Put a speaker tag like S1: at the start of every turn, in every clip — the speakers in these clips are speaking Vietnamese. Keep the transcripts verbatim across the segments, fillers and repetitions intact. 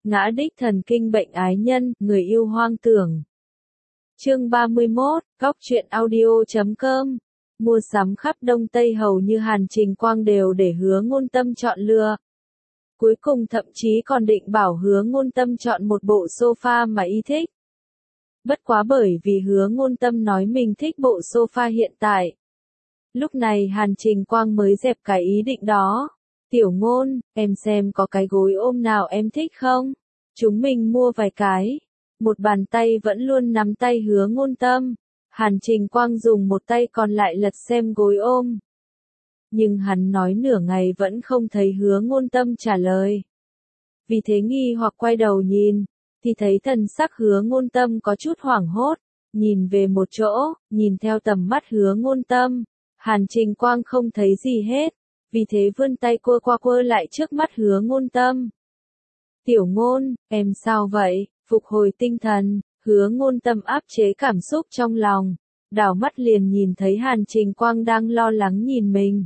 S1: ngã đích thần kinh bệnh ái nhân, người yêu hoang tưởng. Chương ba mươi mốt, Góc truyện audio chấm com. Mua sắm khắp Đông Tây hầu như Hàn Trình Quang đều để Hứa Ngôn Tâm chọn lựa. Cuối cùng thậm chí còn định bảo Hứa Ngôn Tâm chọn một bộ sofa mà y thích. Bất quá bởi vì Hứa Ngôn Tâm nói mình thích bộ sofa hiện tại. Lúc này Hàn Trình Quang mới dẹp cái ý định đó. Tiểu Ngôn, em xem có cái gối ôm nào em thích không? Chúng mình mua vài cái. Một bàn tay vẫn luôn nắm tay Hứa Ngôn Tâm. Hàn Trình Quang dùng một tay còn lại lật xem gối ôm. Nhưng hắn nói nửa ngày vẫn không thấy Hứa Ngôn Tâm trả lời. Vì thế nghi hoặc quay đầu nhìn, thì thấy thần sắc Hứa Ngôn Tâm có chút hoảng hốt, nhìn về một chỗ, nhìn theo tầm mắt Hứa Ngôn Tâm, Hàn Trình Quang không thấy gì hết, vì thế vươn tay quơ qua quơ lại trước mắt Hứa Ngôn Tâm. Tiểu Ngôn, em sao vậy? Phục hồi tinh thần, Hứa Ngôn Tâm áp chế cảm xúc trong lòng, đảo mắt liền nhìn thấy Hàn Trình Quang đang lo lắng nhìn mình.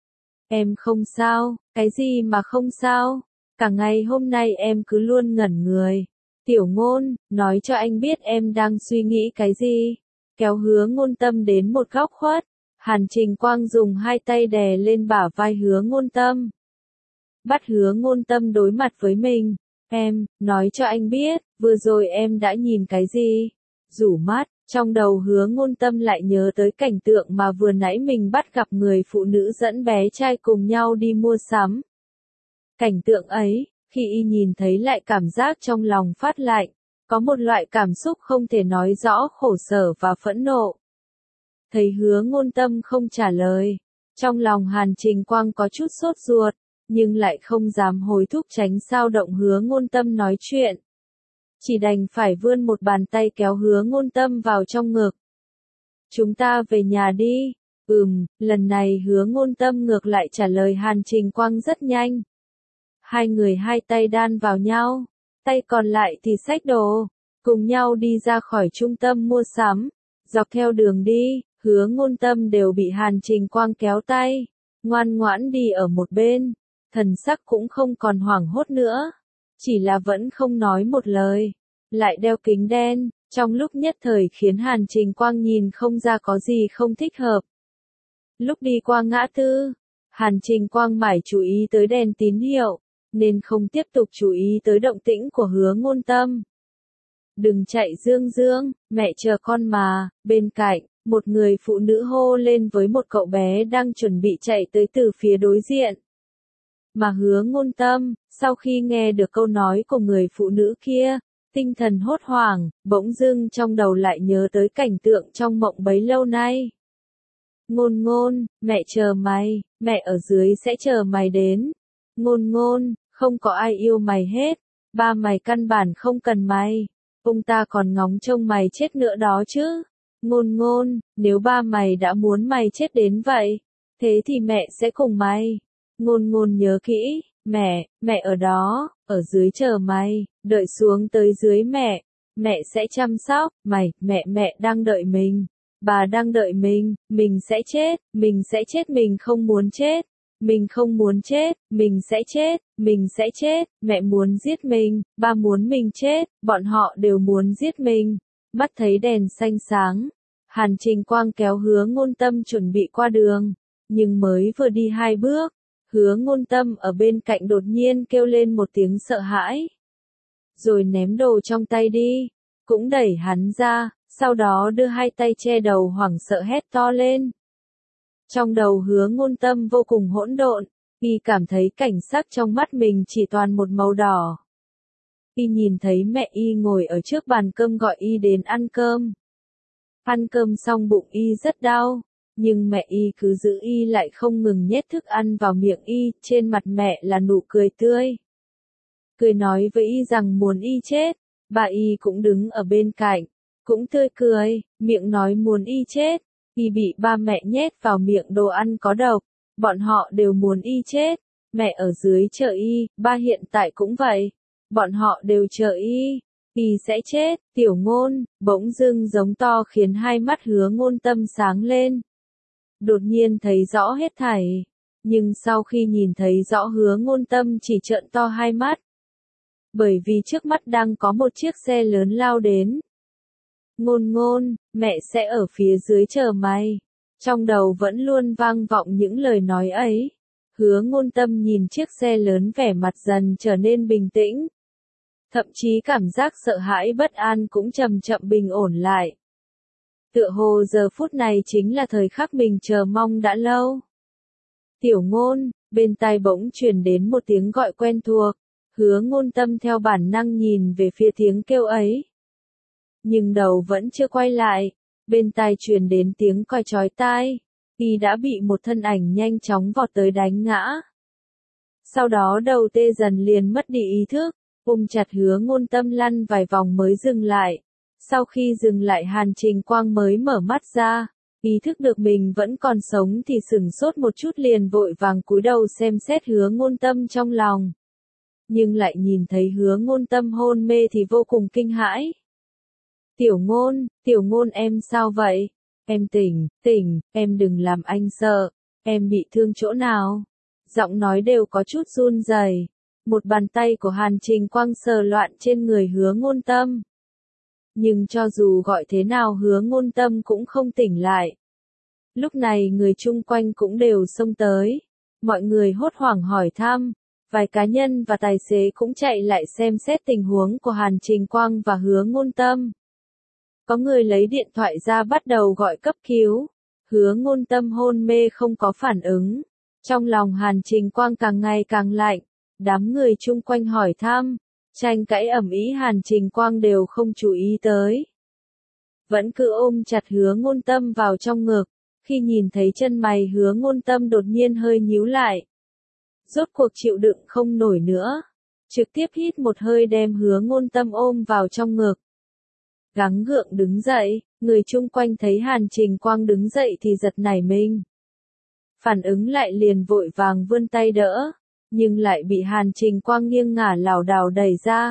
S1: Em không sao, cái gì mà không sao? Cả ngày hôm nay em cứ luôn ngẩn người. Tiểu Ngôn, nói cho anh biết em đang suy nghĩ cái gì. Kéo Hứa Ngôn Tâm đến một góc khuất, Hàn Trình Quang dùng hai tay đè lên bả vai Hứa Ngôn Tâm. Bắt Hứa Ngôn Tâm đối mặt với mình. Em, nói cho anh biết, vừa rồi em đã nhìn cái gì? Rủ mắt, trong đầu Hứa Ngôn Tâm lại nhớ tới cảnh tượng mà vừa nãy mình bắt gặp người phụ nữ dẫn bé trai cùng nhau đi mua sắm. Cảnh tượng ấy, khi y nhìn thấy lại cảm giác trong lòng phát lạnh, có một loại cảm xúc không thể nói rõ khổ sở và phẫn nộ. Thấy Hứa Ngôn Tâm không trả lời, trong lòng Hàn Trình Quang có chút sốt ruột, nhưng lại không dám hối thúc tránh sao động Hứa Ngôn Tâm nói chuyện. Chỉ đành phải vươn một bàn tay kéo Hứa Ngôn Tâm vào trong ngực. Chúng ta về nhà đi. Ừm, lần này Hứa Ngôn Tâm ngược lại trả lời Hàn Trình Quang rất nhanh. Hai người hai tay đan vào nhau, tay còn lại thì xách đồ, cùng nhau đi ra khỏi trung tâm mua sắm. Dọc theo đường đi, Hứa Ngôn Tâm đều bị Hàn Trình Quang kéo tay, ngoan ngoãn đi ở một bên, thần sắc cũng không còn hoảng hốt nữa, chỉ là vẫn không nói một lời, lại đeo kính đen, trong lúc nhất thời khiến Hàn Trình Quang nhìn không ra có gì không thích hợp. Lúc đi qua ngã tư, Hàn Trình Quang mải chú ý tới đèn tín hiệu, nên không tiếp tục chú ý tới động tĩnh của Hứa Ngôn Tâm. Đừng chạy Dương Dương, mẹ chờ con mà. Bên cạnh, một người phụ nữ hô lên với một cậu bé đang chuẩn bị chạy tới từ phía đối diện. Mà Hứa Ngôn Tâm, sau khi nghe được câu nói của người phụ nữ kia, tinh thần hốt hoảng, bỗng dưng trong đầu lại nhớ tới cảnh tượng trong mộng bấy lâu nay. Ngôn Ngôn, mẹ chờ mày, mẹ ở dưới sẽ chờ mày đến. Ngôn Ngôn, không có ai yêu mày hết, ba mày căn bản không cần mày, ông ta còn ngóng trông mày chết nữa đó chứ. Ngôn Ngôn, nếu ba mày đã muốn mày chết đến vậy, thế thì mẹ sẽ cùng mày. Ngôn Ngôn nhớ kỹ, mẹ, mẹ ở đó, ở dưới chờ mày, đợi xuống tới dưới mẹ, mẹ sẽ chăm sóc, mày, mẹ mẹ đang đợi mình, bà đang đợi mình, mình sẽ chết, mình sẽ chết mình không muốn chết. Mình không muốn chết, mình sẽ chết, mình sẽ chết, mẹ muốn giết mình, ba muốn mình chết, bọn họ đều muốn giết mình. Mắt thấy đèn xanh sáng, Hàn Trình Quang kéo Hứa Ngôn Tâm chuẩn bị qua đường, nhưng mới vừa đi hai bước, Hứa Ngôn Tâm ở bên cạnh đột nhiên kêu lên một tiếng sợ hãi. Rồi ném đồ trong tay đi, cũng đẩy hắn ra, sau đó đưa hai tay che đầu hoảng sợ hét to lên. Trong đầu Hứa Ngôn Tâm vô cùng hỗn độn, y cảm thấy cảnh sắc trong mắt mình chỉ toàn một màu đỏ. Y nhìn thấy mẹ y ngồi ở trước bàn cơm gọi y đến ăn cơm. Ăn cơm xong bụng y rất đau, nhưng mẹ y cứ giữ y lại không ngừng nhét thức ăn vào miệng y, trên mặt mẹ là nụ cười tươi. Cười nói với y rằng muốn y chết, bà y cũng đứng ở bên cạnh, cũng tươi cười, miệng nói muốn y chết. Y bị ba mẹ nhét vào miệng đồ ăn có độc, bọn họ đều muốn y chết, mẹ ở dưới chờ y, ba hiện tại cũng vậy, bọn họ đều chờ y, y sẽ chết. Tiểu Ngôn, bỗng dưng giống to khiến hai mắt Hứa Ngôn Tâm sáng lên. Đột nhiên thấy rõ hết thảy, nhưng sau khi nhìn thấy rõ Hứa Ngôn Tâm chỉ trợn to hai mắt. bởi vì trước mắt đang có một chiếc xe lớn lao đến. Ngôn ngôn, mẹ sẽ ở phía dưới chờ mày. Trong đầu vẫn luôn vang vọng những lời nói ấy. Hứa Ngôn Tâm nhìn chiếc xe lớn vẻ mặt dần trở nên bình tĩnh. Thậm chí cảm giác sợ hãi bất an cũng chậm chậm bình ổn lại. Tựa hồ giờ phút này chính là thời khắc mình chờ mong đã lâu. Tiểu Ngôn, bên tai bỗng truyền đến một tiếng gọi quen thuộc. Hứa Ngôn Tâm theo bản năng nhìn về phía tiếng kêu ấy. Nhưng đầu vẫn chưa quay lại, bên tai truyền đến tiếng còi chói tai, y đã bị một thân ảnh nhanh chóng vọt tới đánh ngã. Sau đó đầu tê dần liền mất đi ý thức, ôm chặt Hứa Ngôn Tâm lăn vài vòng mới dừng lại. Sau khi dừng lại Hàn Trình Quang mới mở mắt ra, ý thức được mình vẫn còn sống thì sửng sốt một chút liền vội vàng cúi đầu xem xét Hứa Ngôn Tâm trong lòng. Nhưng lại nhìn thấy Hứa Ngôn Tâm hôn mê thì vô cùng kinh hãi. Tiểu Ngôn, Tiểu Ngôn em sao vậy? Em tỉnh, tỉnh, em đừng làm anh sợ, em bị thương chỗ nào? Giọng nói đều có chút run rẩy. Một bàn tay của Hàn Trình Quang sờ loạn trên người Hứa Ngôn Tâm. Nhưng cho dù gọi thế nào Hứa Ngôn Tâm cũng không tỉnh lại. Lúc này người chung quanh cũng đều xông tới. Mọi người hốt hoảng hỏi thăm. Vài cá nhân và tài xế cũng chạy lại xem xét tình huống của Hàn Trình Quang và Hứa Ngôn Tâm. Có người lấy điện thoại ra bắt đầu gọi cấp cứu. Hứa Ngôn Tâm hôn mê không có phản ứng. Trong lòng Hàn Trình Quang càng ngày càng lạnh. Đám người chung quanh hỏi thăm. Tranh cãi ầm ĩ Hàn Trình Quang đều không chú ý tới. Vẫn cứ ôm chặt Hứa Ngôn Tâm vào trong ngực. Khi nhìn thấy chân mày Hứa Ngôn Tâm đột nhiên hơi nhíu lại. Rốt cuộc chịu đựng không nổi nữa. Trực tiếp hít một hơi đem Hứa Ngôn Tâm ôm vào trong ngực. Gắng gượng đứng dậy, người chung quanh thấy Hàn Trình Quang đứng dậy thì giật nảy mình. Phản ứng lại liền vội vàng vươn tay đỡ, nhưng lại bị Hàn Trình Quang nghiêng ngả lảo đảo đẩy ra.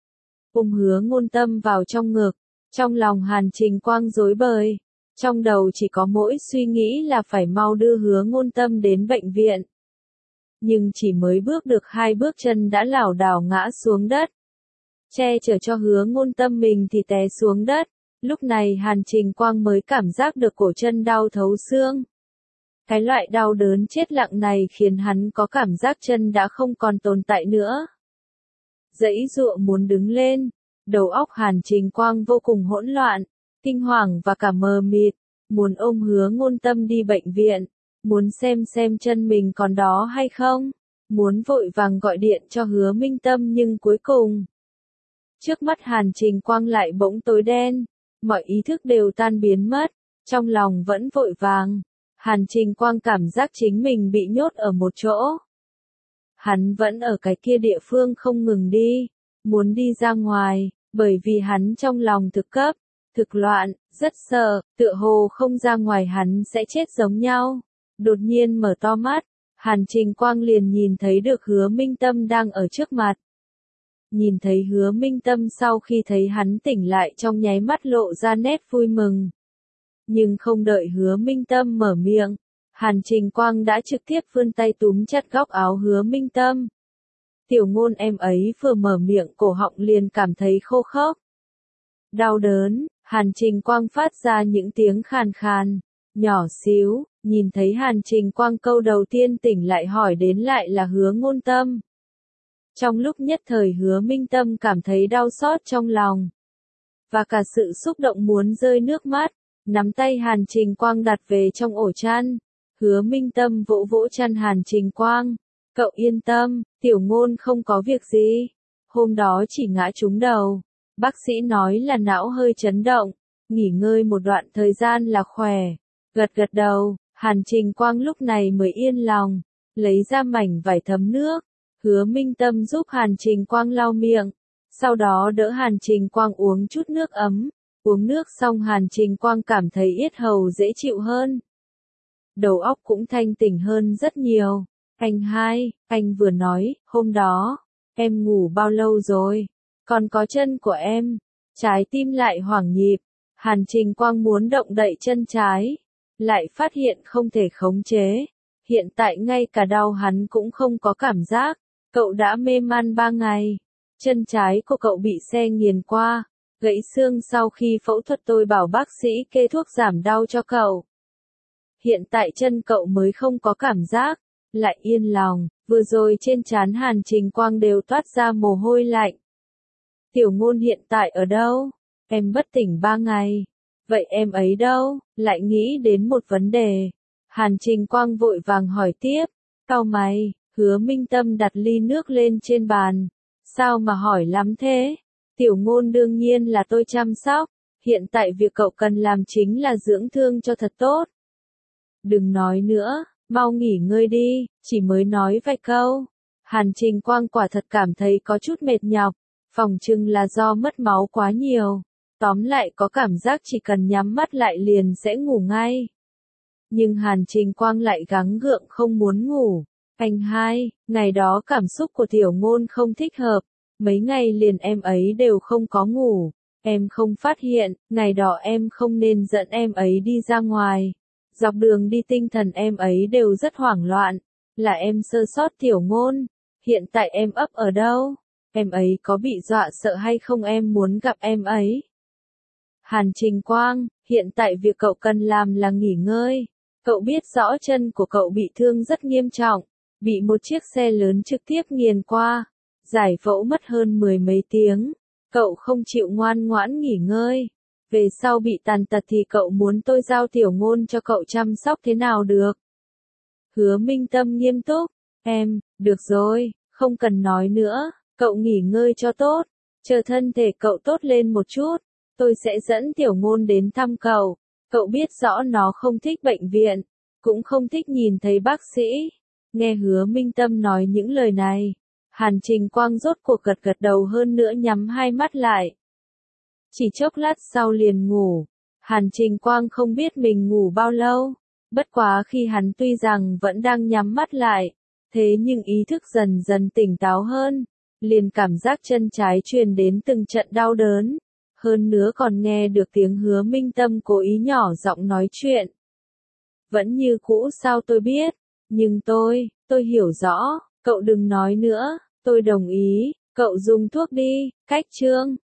S1: Ôm Hứa Ngôn Tâm vào trong ngực, trong lòng Hàn Trình Quang rối bời, trong đầu chỉ có mỗi suy nghĩ là phải mau đưa Hứa Ngôn Tâm đến bệnh viện. Nhưng chỉ mới bước được hai bước chân đã lảo đảo ngã xuống đất. Che chở cho Hứa Ngôn Tâm mình thì té xuống đất. Lúc này Hàn Trình Quang mới cảm giác được cổ chân đau thấu xương. Cái loại đau đớn chết lặng này khiến hắn có cảm giác chân đã không còn tồn tại nữa. Giãy giụa muốn đứng lên, đầu óc Hàn Trình Quang vô cùng hỗn loạn, kinh hoàng và cả mờ mịt, muốn ôm Hứa Ngôn Tâm đi bệnh viện, muốn xem xem chân mình còn đó hay không, muốn vội vàng gọi điện cho Hứa Minh Tâm nhưng cuối cùng, trước mắt Hàn Trình Quang lại bỗng tối đen, mọi ý thức đều tan biến mất, trong lòng vẫn vội vàng. Hàn Trình Quang cảm giác chính mình bị nhốt ở một chỗ. Hắn vẫn ở cái kia địa phương không ngừng đi, muốn đi ra ngoài, bởi vì hắn trong lòng thực cấp, thực loạn, rất sợ, tựa hồ không ra ngoài hắn sẽ chết giống nhau. Đột nhiên mở to mắt, Hàn Trình Quang liền nhìn thấy được Hứa Minh Tâm đang ở trước mặt. Nhìn thấy Hứa Minh Tâm sau khi thấy hắn tỉnh lại trong nháy mắt lộ ra nét vui mừng. Nhưng không đợi Hứa Minh Tâm mở miệng, Hàn Trình Quang đã trực tiếp vươn tay túm chặt góc áo Hứa Minh Tâm. Tiểu Ngôn em ấy vừa mở miệng cổ họng liền cảm thấy khô khốc. Đau đớn, Hàn Trình Quang phát ra những tiếng khàn khàn, nhỏ xíu, nhìn thấy Hàn Trình Quang câu đầu tiên tỉnh lại hỏi đến lại là Hứa Ngôn Tâm. Trong lúc nhất thời Hứa Minh Tâm cảm thấy đau xót trong lòng, và cả sự xúc động muốn rơi nước mắt. Nắm tay Hàn Trình Quang đặt về trong ổ chăn. Hứa Minh Tâm vỗ vỗ chăn Hàn Trình Quang. Cậu yên tâm, Tiểu Ngôn không có việc gì. Hôm đó chỉ ngã trúng đầu. Bác sĩ nói là não hơi chấn động. Nghỉ ngơi một đoạn thời gian là khỏe. Gật gật đầu, Hàn Trình Quang lúc này mới yên lòng. Lấy ra mảnh vải thấm nước. Hứa Minh Tâm giúp Hàn Trình Quang lau miệng. Sau đó đỡ Hàn Trình Quang uống chút nước ấm. Uống nước xong Hàn Trình Quang cảm thấy yết hầu dễ chịu hơn. Đầu óc cũng thanh tỉnh hơn rất nhiều. Anh hai, anh vừa nói, hôm đó, em ngủ bao lâu rồi? Còn có chân của em. Trái tim lại hoảng nhịp. Hàn Trình Quang muốn động đậy chân trái. Lại phát hiện không thể khống chế. Hiện tại ngay cả đau hắn cũng không có cảm giác. Cậu đã mê man ba ngày. Chân trái của cậu bị xe nghiền qua, gãy xương sau khi phẫu thuật tôi bảo bác sĩ kê thuốc giảm đau cho cậu. Hiện tại chân cậu mới không có cảm giác, lại yên lòng, vừa rồi trên trán Hàn Trình Quang đều toát ra mồ hôi lạnh. Tiểu Ngôn hiện tại ở đâu? Em bất tỉnh ba ngày. Vậy em ấy đâu? Lại nghĩ đến một vấn đề. Hàn Trình Quang vội vàng hỏi tiếp. Cau mày, Hứa Minh Tâm đặt ly nước lên trên bàn. Sao mà hỏi lắm thế? Tiểu Ngôn đương nhiên là tôi chăm sóc. Hiện tại việc cậu cần làm chính là dưỡng thương cho thật tốt. Đừng nói nữa, mau nghỉ ngơi đi, chỉ mới nói vài câu. Hàn Trình Quang quả thật cảm thấy có chút mệt nhọc, phỏng chừng là do mất máu quá nhiều. Tóm lại có cảm giác chỉ cần nhắm mắt lại liền sẽ ngủ ngay. Nhưng Hàn Trình Quang lại gắng gượng không muốn ngủ. Anh hai, ngày đó cảm xúc của Tiểu Ngôn không thích hợp, mấy ngày liền em ấy đều không có ngủ. Em không phát hiện, ngày đó em không nên dẫn em ấy đi ra ngoài. Dọc đường đi tinh thần em ấy đều rất hoảng loạn, là em sơ sót Tiểu Ngôn. Hiện tại em ấp ở đâu? Em ấy có bị dọa sợ hay không, em muốn gặp em ấy. Hàn Trình Quang, hiện tại việc cậu cần làm là nghỉ ngơi. Cậu biết rõ chân của cậu bị thương rất nghiêm trọng, bị một chiếc xe lớn trực tiếp nghiền qua, giải phẫu mất hơn mười mấy tiếng. Cậu không chịu ngoan ngoãn nghỉ ngơi. Về sau bị tàn tật thì cậu muốn tôi giao Tiểu Ngôn cho cậu chăm sóc thế nào được? Hứa Minh Tâm nghiêm túc. Em, được rồi, không cần nói nữa, cậu nghỉ ngơi cho tốt. Chờ thân thể cậu tốt lên một chút, tôi sẽ dẫn Tiểu Ngôn đến thăm cậu. Cậu biết rõ nó không thích bệnh viện, cũng không thích nhìn thấy bác sĩ. Nghe Hứa Minh Tâm nói những lời này, Hàn Trình Quang rốt cuộc gật gật đầu, hơn nữa nhắm hai mắt lại. Chỉ chốc lát sau liền ngủ. Hàn Trình Quang không biết mình ngủ bao lâu. Bất quá khi hắn tuy rằng vẫn đang nhắm mắt lại, thế nhưng ý thức dần dần tỉnh táo hơn, liền cảm giác chân trái truyền đến từng trận đau đớn. Hơn nữa còn nghe được tiếng Hứa Minh Tâm cố ý nhỏ giọng nói chuyện. Vẫn như cũ, sao tôi biết, nhưng tôi, tôi hiểu rõ, cậu đừng nói nữa, tôi đồng ý, cậu dùng thuốc đi, cách chương.